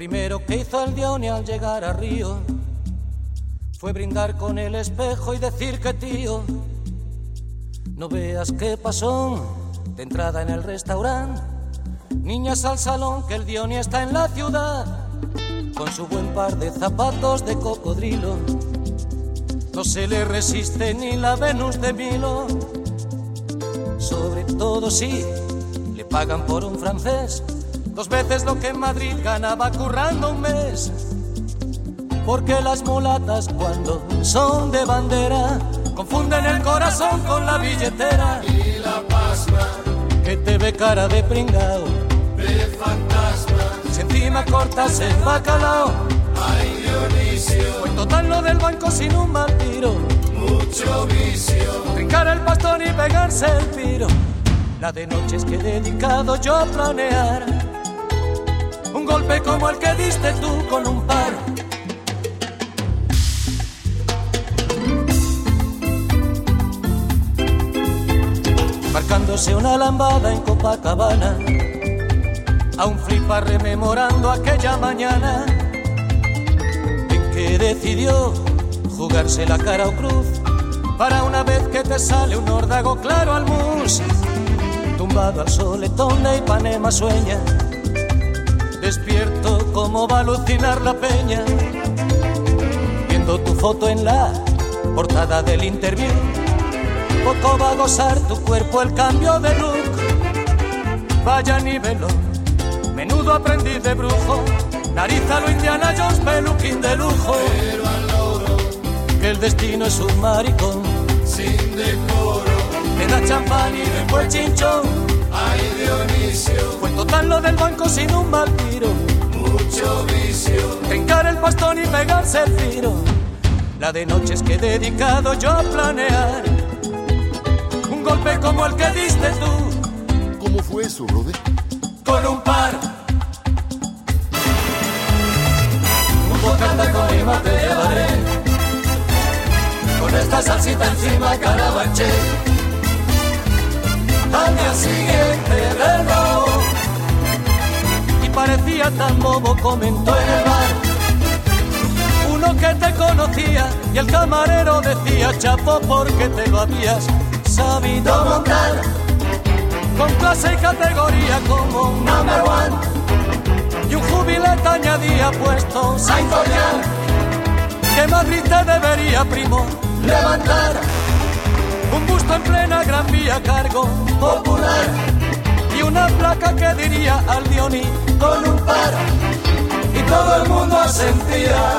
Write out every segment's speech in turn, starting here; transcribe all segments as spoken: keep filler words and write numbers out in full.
primero que hizo el Dioni al llegar a Río fue brindar con el espejo y decir que tío, no veas qué pasó de entrada en el restaurante. Niñas al salón que el Dioni está en la ciudad con su buen par de zapatos de cocodrilo. No se le resiste ni la Venus de Milo. Sobre todo si le pagan por un francés dos veces lo que en Madrid ganaba currando un mes. Porque las mulatas cuando son de bandera confunden el corazón con la billetera. Y la pasma que te ve cara de pringao, de fantasma, si encima cortas el bacalao. Ay Dionisio, fue total lo del banco sin un mal tiro, mucho vicio, trincar el bastón y pegarse el tiro. La de noches que he dedicado yo a planear un golpe como el que diste tú con un par. Marcándose una lambada en Copacabana, a un flipa rememorando aquella mañana en que decidió jugarse la cara o cruz para una vez que te sale un órdago claro al mus. Tumbado al soletón de Ipanema sueña, despierto como va a alucinar la peña, viendo tu foto en la portada del Interview. Poco va a gozar tu cuerpo el cambio de look. Vaya nivelón, menudo aprendiz de brujo, nariz a lo Indiana Jones, peluquín de lujo. pero al loro, Que el destino es un maricón, sin decoro. te da champán y después chinchón. Ay Dionisio, Fue total lo del banco sin un mal tiro, mucho vicio, trincar el bastón y pegarse el tiro. La de noches que he dedicado yo a planear un golpe como el que diste tú ¿Cómo fue eso, brother? con un par. Un bocata con lima te llevaré, con esta salsita encima carabanché. Al día siguiente del nuevo, y parecía tan bobo, comentó en el bar uno que te conocía, y el camarero decía chapo porque te lo habías sabido montar con clase y categoría como number one. Y un jubilete añadía puesto Saint Goyan, que Madrid te debería, primo, levantar un busto en plena Gran Vía, cargo popular, y una placa que diría al Dioni con un par, y todo el mundo asentía.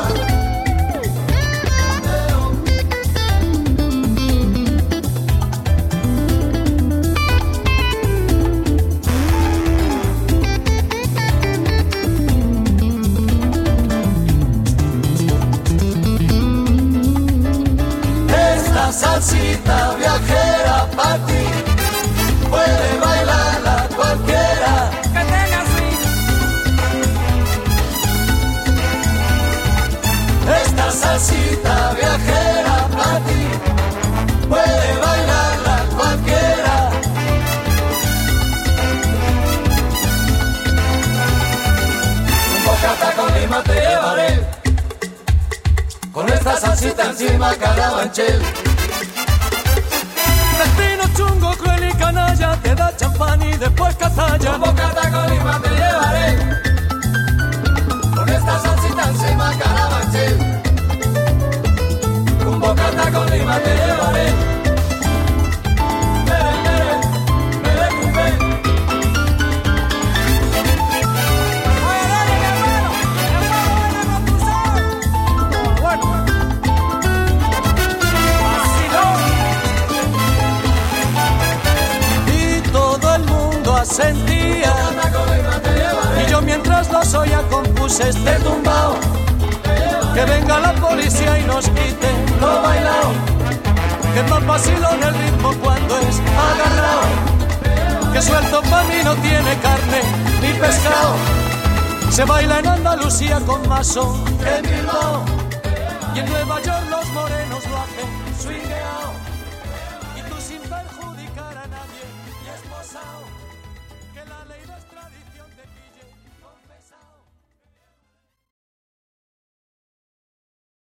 Esta salsita viajera pa' ti, puede bailarla cualquiera que tenga swing. Esta salsita viajera pa' ti, puede bailarla cualquiera. Un bocata con lima te llevaré, con esta salsita encima carabanchel. Destino chungo, cruel y canalla, te da champán y después cazalla. un bocata con lima te llevaré, con esta salsita encima carabanchel. Un bocata con lima te llevaré. Mere, mere, mere, cumbe. Sentía, y yo mientras los oía compuse este tumbao. Que venga la policía y nos quite lo bailao, que no vacilón el ritmo cuando es agarrao, que suelto pa' mí no tiene carne ni pescado. Se baila en Andalucía con más son que en Bilbao, y en Nueva York los morenos lo hacen swingueao, y tú sin perjudicar a nadie y esposao, que la ley no es tradición de